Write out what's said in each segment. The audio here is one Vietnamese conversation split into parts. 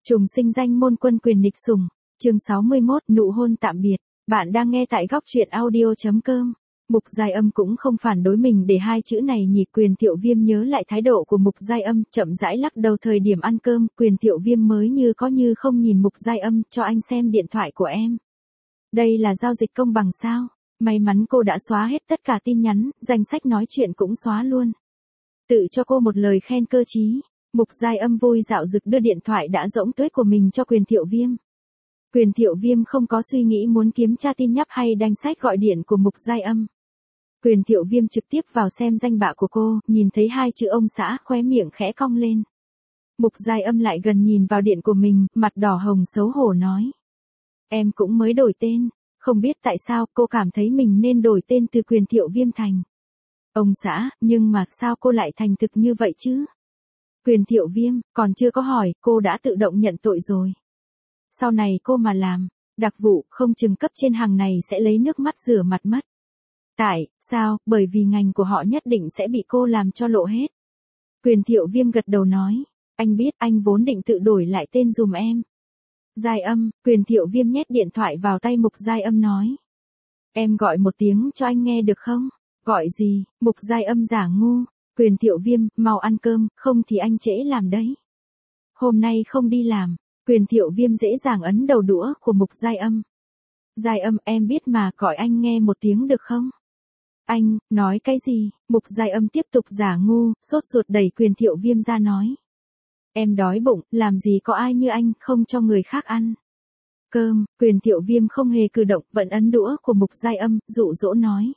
Trùng sinh danh môn quân quyền nghịch sủng, chương 61, nụ hôn tạm biệt. Bạn đang nghe tại góc truyện audio.com. Mục Giai Âm cũng không phản đối mình để hai chữ này nhỉ. Quyền Thiệu Viêm nhớ lại thái độ của Mục Giai Âm, chậm rãi lắc đầu. Thời điểm ăn cơm, Quyền Thiệu Viêm mới như có như không nhìn Mục Giai Âm, cho anh xem điện thoại của em. Đây là giao dịch công bằng sao? May mắn cô đã xóa hết tất cả tin nhắn, danh sách nói chuyện cũng xóa luôn. Tự cho cô một lời khen cơ chí. Mục Giai Âm vui dạo dực đưa điện thoại đã rỗng tuếch của mình cho Quyền Thiệu Viêm. Quyền Thiệu Viêm không có suy nghĩ muốn kiếm tra tin nhắn hay danh sách gọi điện của Mục Giai Âm. Quyền Thiệu Viêm trực tiếp vào xem danh bạ của cô, nhìn thấy hai chữ ông xã, khóe miệng khẽ cong lên. Mục Giai Âm lại gần nhìn vào điện của mình, mặt đỏ hồng xấu hổ nói. Em cũng mới đổi tên, không biết tại sao cô cảm thấy mình nên đổi tên từ Quyền Thiệu Viêm thành ông xã, nhưng mà sao cô lại thành thực như vậy chứ? Quyền Thiệu Viêm, còn chưa có hỏi, cô đã tự động nhận tội rồi. Sau này cô mà làm đặc vụ, không chừng cấp trên hàng này sẽ lấy nước mắt rửa mặt mất. Tại sao? Bởi vì ngành của họ nhất định sẽ bị cô làm cho lộ hết. Quyền Thiệu Viêm gật đầu nói, anh biết, anh vốn định tự đổi lại tên dùm em. Giai Âm, Quyền Thiệu Viêm nhét điện thoại vào tay Mục Giai Âm nói. Em gọi một tiếng cho anh nghe được không? Gọi gì? Mục Giai Âm giả ngu. Quyền Thiệu Viêm, mau ăn cơm, không thì anh trễ làm đấy. Hôm nay không đi làm. Quyền Thiệu Viêm dễ dàng ấn đầu đũa của Mục Giai Âm. Giai Âm, em biết mà, gọi anh nghe một tiếng được không? Anh, nói cái gì? Mục Giai Âm tiếp tục giả ngu, sốt ruột đẩy Quyền Thiệu Viêm ra nói. Em đói bụng, làm gì có ai như anh, không cho người khác ăn cơm. Quyền Thiệu Viêm không hề cử động, vẫn ấn đũa của Mục Giai Âm, dụ dỗ nói.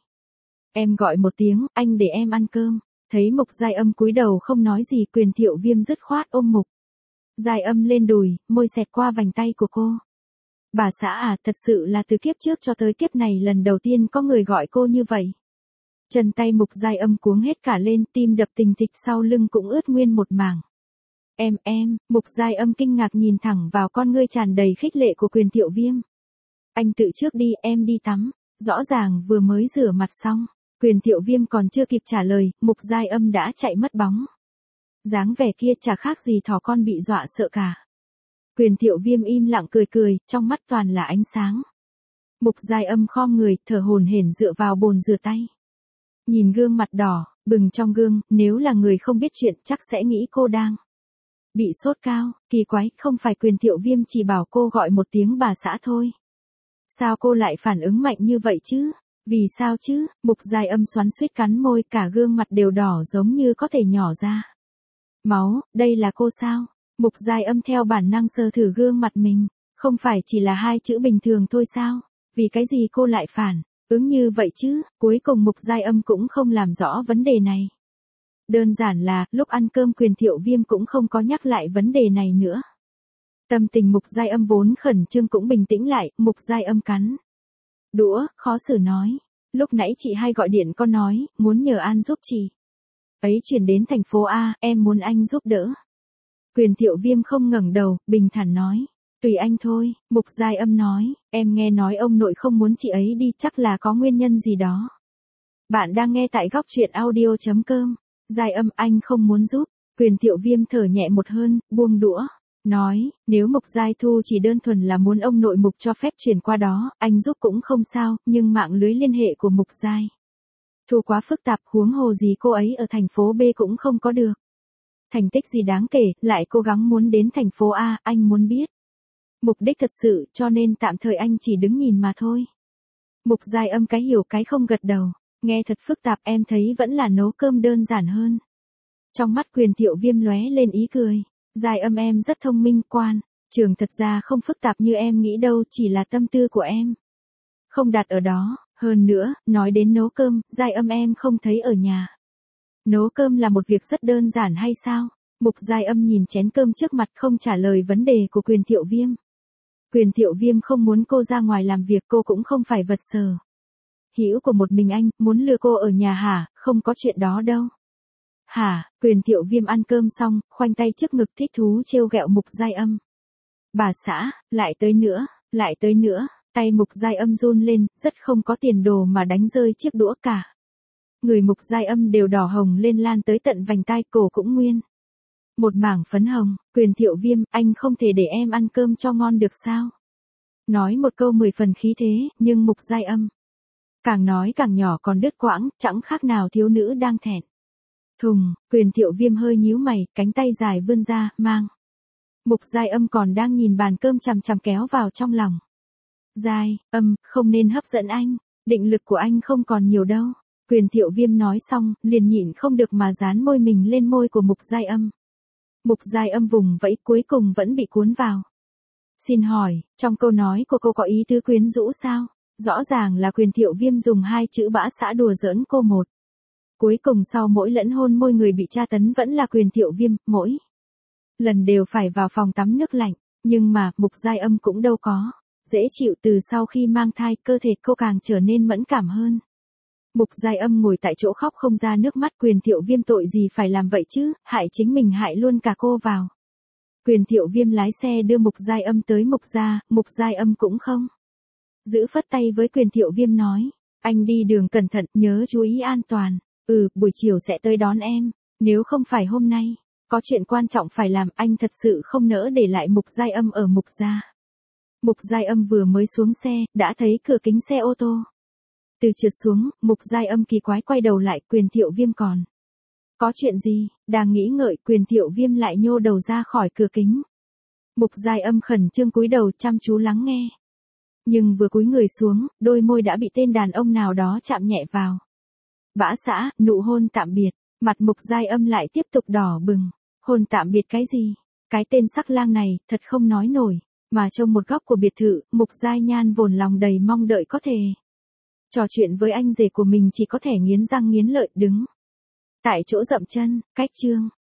Em gọi một tiếng, anh để em ăn cơm. Thấy Mục Giai Âm cúi đầu không nói gì, Quyền Thiệu Viêm dứt khoát ôm Mục Giai Âm lên đùi, môi xẹt qua vành tay của cô. Bà xã à, thật sự là từ kiếp trước cho tới kiếp này lần đầu tiên có người gọi cô như vậy. Chân tay Mục Giai Âm cuống hết cả lên, tim đập thình thịch, sau lưng cũng ướt nguyên một mảng. Em, Mục Giai Âm kinh ngạc nhìn thẳng vào con ngươi tràn đầy khích lệ của Quyền Thiệu Viêm. Anh tự trước đi, em đi tắm. Rõ ràng vừa mới rửa mặt xong. Quyền Thiệu Viêm còn chưa kịp trả lời, Mục Giai Âm đã chạy mất bóng. Dáng vẻ kia chả khác gì thỏ con bị dọa sợ cả. Quyền Thiệu Viêm im lặng cười, trong mắt toàn là ánh sáng. Mục Giai Âm khom người, thở hổn hển dựa vào bồn rửa tay. Nhìn gương mặt đỏ bừng trong gương, nếu là người không biết chuyện chắc sẽ nghĩ cô đang bị sốt cao. Kỳ quái, không phải Quyền Thiệu Viêm chỉ bảo cô gọi một tiếng bà xã thôi. Sao cô lại phản ứng mạnh như vậy chứ? Vì sao chứ? Mục Giai Âm xoắn xuýt cắn môi, cả gương mặt đều đỏ giống như có thể nhỏ ra máu. Đây là cô sao? Mục Giai Âm theo bản năng sờ thử gương mặt mình. Không phải chỉ là hai chữ bình thường thôi sao? Vì cái gì cô lại phản ứng như vậy chứ? Cuối cùng Mục Giai Âm cũng không làm rõ vấn đề này. Đơn giản là, lúc ăn cơm Quyền Thiệu Viêm cũng không có nhắc lại vấn đề này nữa. Tâm tình Mục Giai Âm vốn khẩn trương cũng bình tĩnh lại. Mục Giai Âm cắn đũa, khó xử nói. Lúc nãy chị hay gọi điện có nói, muốn nhờ An giúp chị ấy chuyển đến thành phố A, em muốn anh giúp đỡ. Quyền Thiệu Viêm không ngẩng đầu, bình thản nói. Tùy anh thôi. Mục Giai Âm nói, em nghe nói ông nội không muốn chị ấy đi, chắc là có nguyên nhân gì đó. Bạn đang nghe tại góc truyện audio.com. Giai Âm, anh không muốn giúp. Quyền Thiệu Viêm thở nhẹ một hơi, buông đũa. Nói, nếu Mục Giai Thu chỉ đơn thuần là muốn ông nội Mục cho phép chuyển qua đó, anh giúp cũng không sao, nhưng mạng lưới liên hệ của Mục Giai Thu quá phức tạp, huống hồ gì cô ấy ở thành phố B cũng không có được thành tích gì đáng kể, lại cố gắng muốn đến thành phố A, anh muốn biết mục đích thật sự, cho nên tạm thời anh chỉ đứng nhìn mà thôi. Mục Giai Âm cái hiểu cái không gật đầu, nghe thật phức tạp, em thấy vẫn là nấu cơm đơn giản hơn. Trong mắt Quyền Thiệu Viêm lóe lên ý cười. Giai Âm, em rất thông minh, quan trường thật ra không phức tạp như em nghĩ đâu, chỉ là tâm tư của em không đặt ở đó. Hơn nữa, nói đến nấu cơm, Giai Âm em không thấy ở nhà nấu cơm là một việc rất đơn giản hay sao? Mục Giai Âm nhìn chén cơm trước mặt không trả lời vấn đề của Quyền Thiệu Viêm. Quyền Thiệu Viêm không muốn cô ra ngoài làm việc, cô cũng không phải vật sở hữu của một mình anh, muốn lừa cô ở nhà hả? Không có chuyện đó đâu. Hả? Quyền Thiệu Viêm ăn cơm xong, khoanh tay trước ngực thích thú trêu ghẹo Mục Giai Âm. Bà xã, lại tới nữa. Tay Mục Giai Âm run lên, rất không có tiền đồ mà đánh rơi chiếc đũa cả. Người Mục Giai Âm đều đỏ hồng lên lan tới tận vành tai, cổ cũng nguyên Một mảng phấn hồng, Quyền Thiệu Viêm, anh không thể để em ăn cơm cho ngon được sao? Nói một câu 10 phần khí thế, nhưng Mục Giai Âm càng nói càng nhỏ còn đứt quãng, chẳng khác nào thiếu nữ đang thẹn. Thùng, Quyền Thiệu Viêm hơi nhíu mày, cánh tay dài vươn ra, mang. Mục Giai Âm còn đang nhìn bàn cơm chằm chằm kéo vào trong lòng. Giai Âm, không nên hấp dẫn anh, định lực của anh không còn nhiều đâu. Quyền Thiệu Viêm nói xong, liền nhịn không được mà dán môi mình lên môi của Mục Giai Âm. Mục Giai Âm vùng vẫy cuối cùng vẫn bị cuốn vào. Xin hỏi, trong câu nói của cô có ý tứ quyến rũ sao? Rõ ràng là Quyền Thiệu Viêm dùng hai chữ bã xã đùa giỡn cô một. Cuối cùng sau mỗi lẫn hôn môi người bị tra tấn vẫn là Quyền Thiệu Viêm, mỗi lần đều phải vào phòng tắm nước lạnh, nhưng mà Mục Giai Âm cũng đâu có dễ chịu. Từ sau khi mang thai, cơ thể cô càng trở nên mẫn cảm hơn. Mục Giai Âm ngồi tại chỗ khóc không ra nước mắt. Quyền Thiệu Viêm tội gì phải làm vậy chứ, hại chính mình hại luôn cả cô vào. Quyền Thiệu Viêm lái xe đưa Mục Giai Âm tới Mục gia, Mục Giai Âm cũng không giữ, phất tay với Quyền Thiệu Viêm nói, anh đi đường cẩn thận, nhớ chú ý an toàn. Buổi chiều sẽ tới đón em, nếu không phải hôm nay có chuyện quan trọng phải làm, anh thật sự không nỡ để lại Mục Giai Âm ở Mục gia. Mục Giai Âm vừa mới xuống xe, đã thấy cửa kính xe ô tô từ trượt xuống. Mục Giai Âm kỳ quái quay đầu lại, Quyền Thiệu Viêm còn có chuyện gì? Đang nghĩ ngợi, Quyền Thiệu Viêm lại nhô đầu ra khỏi cửa kính. Mục Giai Âm khẩn trương cúi đầu chăm chú lắng nghe. Nhưng vừa cúi người xuống, đôi môi đã bị tên đàn ông nào đó chạm nhẹ vào. Bã xã, nụ hôn tạm biệt, mặt Mục Giai Âm lại tiếp tục đỏ bừng. Hôn tạm biệt cái gì? Cái tên sắc lang này, thật không nói nổi. Mà trong một góc của biệt thự, Mục Giai Nhan vồn lòng đầy mong đợi có thể trò chuyện với anh rể của mình, chỉ có thể nghiến răng nghiến lợi đứng tại chỗ dậm chân. Cách chương